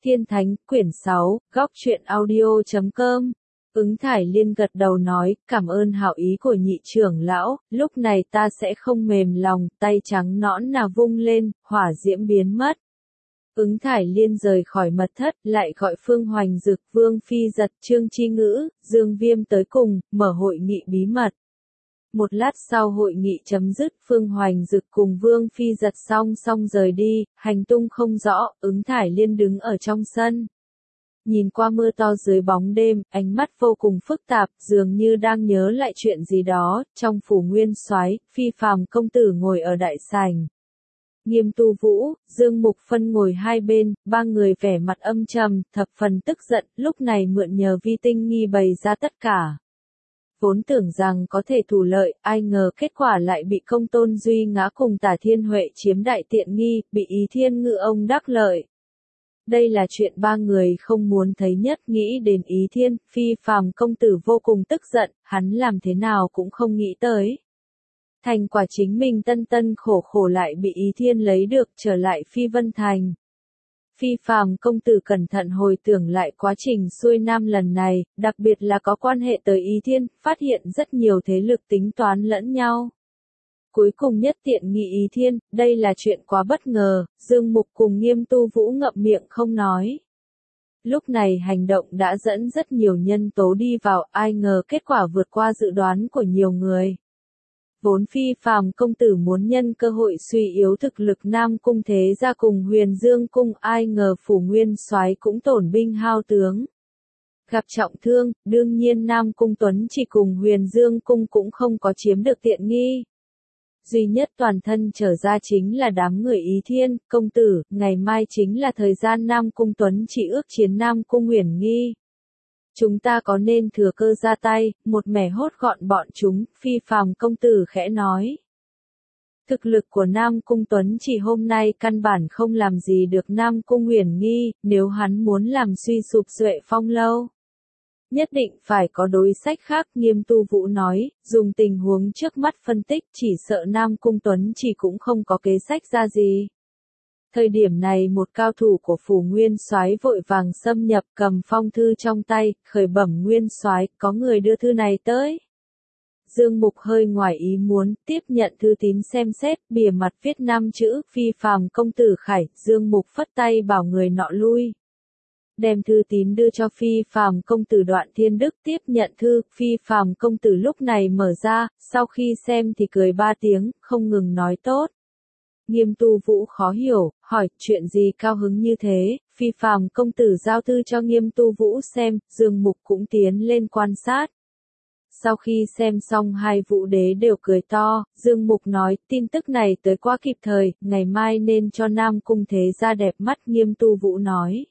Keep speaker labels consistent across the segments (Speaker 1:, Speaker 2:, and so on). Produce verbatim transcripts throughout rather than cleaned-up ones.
Speaker 1: Thiên Thánh, quyển sáu, góc truyện audio chấm com. Ứng Thải Liên gật đầu nói, cảm ơn hảo ý của nhị trưởng lão, lúc này ta sẽ không mềm lòng, tay trắng nõn nà vung lên, hỏa diễm biến mất. Ứng Thải Liên rời khỏi mật thất, lại gọi Phương Hoành Dực, Vương Phi Giật, Trương Chi Ngữ, Dương Viêm tới cùng, mở hội nghị bí mật. Một lát sau hội nghị chấm dứt, Phương Hoành Dực cùng Vương Phi Giật song song rời đi, hành tung không rõ, Ứng Thải Liên đứng ở trong sân. Nhìn qua mưa to dưới bóng đêm, ánh mắt vô cùng phức tạp, dường như đang nhớ lại chuyện gì đó, trong phủ nguyên soái, Phi Phàm công tử ngồi ở đại sảnh. Nghiêm Tu Vũ, Dương Mục Phân ngồi hai bên, ba người vẻ mặt âm trầm, thập phần tức giận, lúc này mượn nhờ Vi Tinh Nghi bày ra tất cả. Vốn tưởng rằng có thể thủ lợi, ai ngờ kết quả lại bị Công Tôn Duy Ngã cùng Tả Thiên Huệ chiếm đại tiện nghi, bị Ý Thiên Ngự ông đắc lợi. Đây là chuyện ba người không muốn thấy nhất, nghĩ đến Ý Thiên, Phi Phàm công tử vô cùng tức giận, hắn làm thế nào cũng không nghĩ tới. Thành quả chính mình tân tân khổ khổ lại bị Ý Thiên lấy được, trở lại Phi Vân Thành. Phi Phàm công tử cẩn thận hồi tưởng lại quá trình xuôi nam lần này, đặc biệt là có quan hệ tới Ý Thiên, phát hiện rất nhiều thế lực tính toán lẫn nhau. Cuối cùng nhất tiện nghi Ý Thiên, đây là chuyện quá bất ngờ, Dương Mục cùng Nghiêm Tu Vũ ngậm miệng không nói. Lúc này hành động đã dẫn rất nhiều nhân tố đi vào, ai ngờ kết quả vượt qua dự đoán của nhiều người. Vốn Phi Phàm công tử muốn nhân cơ hội suy yếu thực lực Nam Cung thế gia cùng Huyền Dương cung, ai ngờ phủ nguyên soái cũng tổn binh hao tướng. Gặp trọng thương, đương nhiên Nam Cung Tuấn chỉ cùng Huyền Dương cung cũng không có chiếm được tiện nghi. Duy nhất toàn thân trở ra chính là đám người Ý Thiên, công tử, ngày mai chính là thời gian Nam Cung Tuấn chỉ ước chiến Nam Cung Uyển Nghi. Chúng ta có nên thừa cơ ra tay, một mẻ hốt gọn bọn chúng, Phi Phàm công tử khẽ nói. Thực lực của Nam Cung Tuấn chỉ hôm nay căn bản không làm gì được Nam Cung Uyển Nghi, nếu hắn muốn làm suy sụp Duệ Phong lâu. Nhất định phải có đối sách khác, Nghiêm Tu Vũ nói, dùng tình huống trước mắt phân tích, chỉ sợ Nam Cung Tuấn chỉ cũng không có kế sách ra gì. Thời điểm này một cao thủ của phủ nguyên soái vội vàng xâm nhập, cầm phong thư trong tay, khởi bẩm nguyên soái, có người đưa thư này tới. Dương Mục hơi ngoài ý muốn, tiếp nhận thư tín xem xét, bìa mặt viết năm chữ, Phi Phàm công tử khải, Dương Mục phất tay bảo người nọ lui. Đem thư tín đưa cho Phi Phàm công tử Đoạn Thiên Đức, tiếp nhận thư, Phi Phàm công tử lúc này mở ra, sau khi xem thì cười ba tiếng, không ngừng nói tốt. Nghiêm Tu Vũ khó hiểu, hỏi, chuyện gì cao hứng như thế, Phi Phàm công tử giao thư cho Nghiêm Tu Vũ xem, Dương Mục cũng tiến lên quan sát. Sau khi xem xong hai vũ đế đều cười to, Dương Mục nói, tin tức này tới quá kịp thời, ngày mai nên cho Nam Cung thế gia đẹp mắt, Nghiêm Tu Vũ nói.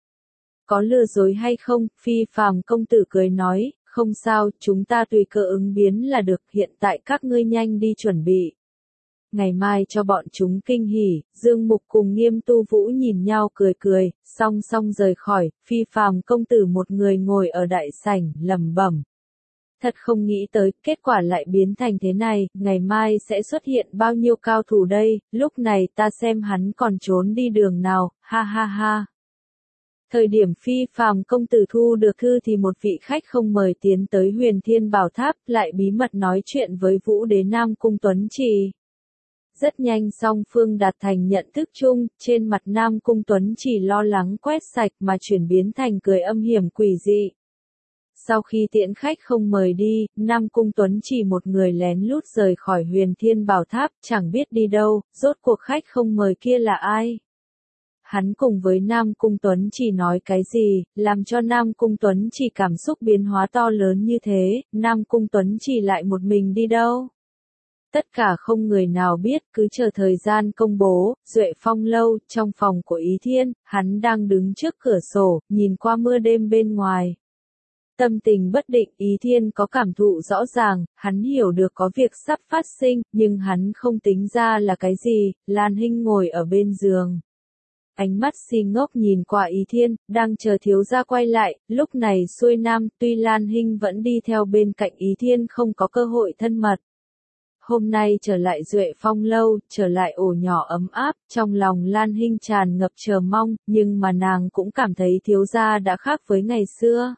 Speaker 1: Có lừa dối hay không, Phi Phàm công tử cười nói, không sao, chúng ta tùy cơ ứng biến là được, hiện tại các ngươi nhanh đi chuẩn bị. Ngày mai cho bọn chúng kinh hỉ, Dương Mục cùng Nghiêm Tu Vũ nhìn nhau cười cười, song song rời khỏi, Phi Phàm công tử một người ngồi ở đại sảnh, lẩm bẩm. Thật không nghĩ tới, kết quả lại biến thành thế này, ngày mai sẽ xuất hiện bao nhiêu cao thủ đây, lúc này ta xem hắn còn trốn đi đường nào, ha ha ha. Thời điểm Phi Phàm công tử thu được thư thì một vị khách không mời tiến tới Huyền Thiên Bảo Tháp, lại bí mật nói chuyện với Vũ Đế Nam Cung Tuấn Trì. Rất nhanh song phương đạt thành nhận thức chung, trên mặt Nam Cung Tuấn Trì lo lắng quét sạch mà chuyển biến thành cười âm hiểm quỷ dị. Sau khi tiễn khách không mời đi, Nam Cung Tuấn Trì một người lén lút rời khỏi Huyền Thiên Bảo Tháp, chẳng biết đi đâu, rốt cuộc khách không mời kia là ai. Hắn cùng với Nam Cung Tuấn Trì nói cái gì, làm cho Nam Cung Tuấn Trì cảm xúc biến hóa to lớn như thế, Nam Cung Tuấn Trì lại một mình đi đâu. Tất cả không người nào biết, cứ chờ thời gian công bố, Duệ Phong lâu, trong phòng của Ý Thiên, hắn đang đứng trước cửa sổ, nhìn qua mưa đêm bên ngoài. Tâm tình bất định, Ý Thiên có cảm thụ rõ ràng, hắn hiểu được có việc sắp phát sinh, nhưng hắn không tính ra là cái gì, Lan Hinh ngồi ở bên giường. Ánh mắt si ngốc nhìn qua Ý Thiên, đang chờ thiếu gia quay lại, lúc này xuôi nam, tuy Lan Hinh vẫn đi theo bên cạnh Ý Thiên không có cơ hội thân mật. Hôm nay trở lại Duệ Phong lâu, trở lại ổ nhỏ ấm áp, trong lòng Lan Hinh tràn ngập chờ mong, nhưng mà nàng cũng cảm thấy thiếu gia đã khác với ngày xưa.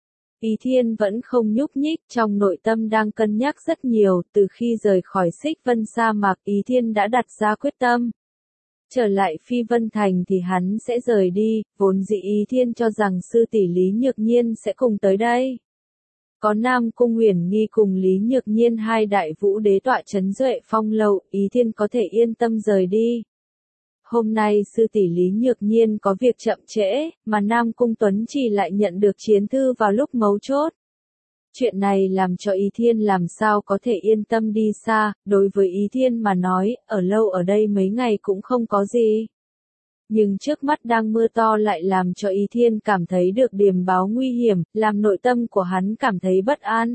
Speaker 1: Ý Thiên vẫn không nhúc nhích, trong nội tâm đang cân nhắc rất nhiều, từ khi rời khỏi Xích Vân sa mạc Ý Thiên đã đặt ra quyết tâm. Trở lại Phi Vân Thành thì hắn sẽ rời đi, vốn dĩ Ý Thiên cho rằng sư tỷ Lý Nhược Nhiên sẽ cùng tới đây. Có Nam Cung Huyền Nghi cùng Lý Nhược Nhiên hai đại vũ đế tọa trấn Duệ Phong lâu, Ý Thiên có thể yên tâm rời đi. Hôm nay sư tỷ Lý Nhược Nhiên có việc chậm trễ, mà Nam Cung Tuấn chỉ lại nhận được chiến thư vào lúc mấu chốt. Chuyện này làm cho Ý Thiên làm sao có thể yên tâm đi xa, đối với Ý Thiên mà nói, ở lâu ở đây mấy ngày cũng không có gì. Nhưng trước mắt đang mưa to lại làm cho Ý Thiên cảm thấy được điềm báo nguy hiểm, làm nội tâm của hắn cảm thấy bất an.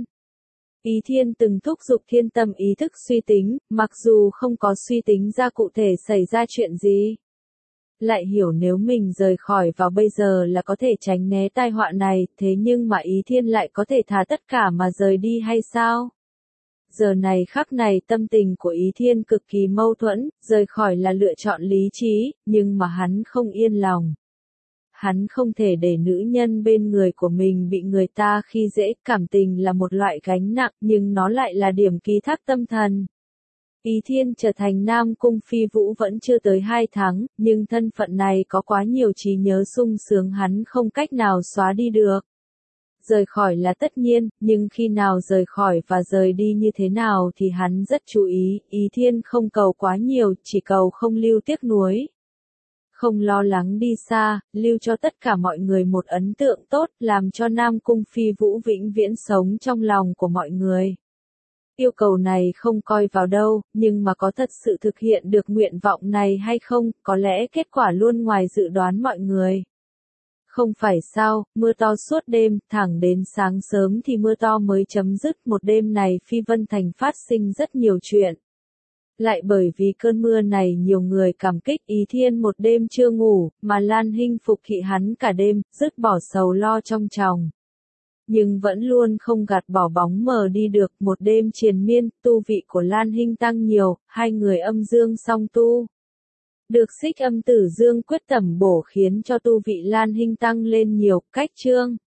Speaker 1: Ý Thiên từng thúc giục thiên tâm ý thức suy tính, mặc dù không có suy tính ra cụ thể xảy ra chuyện gì. Lại hiểu nếu mình rời khỏi vào bây giờ là có thể tránh né tai họa này, thế nhưng mà Ý Thiên lại có thể thả tất cả mà rời đi hay sao? Giờ này khắc này tâm tình của Ý Thiên cực kỳ mâu thuẫn, rời khỏi là lựa chọn lý trí, nhưng mà hắn không yên lòng. Hắn không thể để nữ nhân bên người của mình bị người ta khi dễ, cảm tình là một loại gánh nặng nhưng nó lại là điểm ký thác tâm thần. Ý Thiên trở thành Nam Cung Phi Vũ vẫn chưa tới hai tháng, nhưng thân phận này có quá nhiều trí nhớ sung sướng hắn không cách nào xóa đi được. Rời khỏi là tất nhiên, nhưng khi nào rời khỏi và rời đi như thế nào thì hắn rất chú ý, Ý Thiên không cầu quá nhiều, chỉ cầu không lưu tiếc nuối. Không lo lắng đi xa, lưu cho tất cả mọi người một ấn tượng tốt, làm cho Nam Cung Phi Vũ vĩnh viễn sống trong lòng của mọi người. Yêu cầu này không coi vào đâu, nhưng mà có thật sự thực hiện được nguyện vọng này hay không, có lẽ kết quả luôn ngoài dự đoán mọi người. Không phải sao, mưa to suốt đêm, thẳng đến sáng sớm thì mưa to mới chấm dứt, một đêm này Phi Vân Thành phát sinh rất nhiều chuyện. Lại bởi vì cơn mưa này nhiều người cảm kích Ý Thiên một đêm chưa ngủ, mà Lan Hinh phục thị hắn cả đêm, dứt bỏ sầu lo trong chồng. Nhưng vẫn luôn không gạt bỏ bóng mờ đi được, một đêm triền miên, tu vị của Lan Hinh tăng nhiều, hai người âm dương song tu. Được Xích Âm Tử Dương quyết tẩm bổ khiến cho tu vị Lan Hinh tăng lên nhiều, cách chương.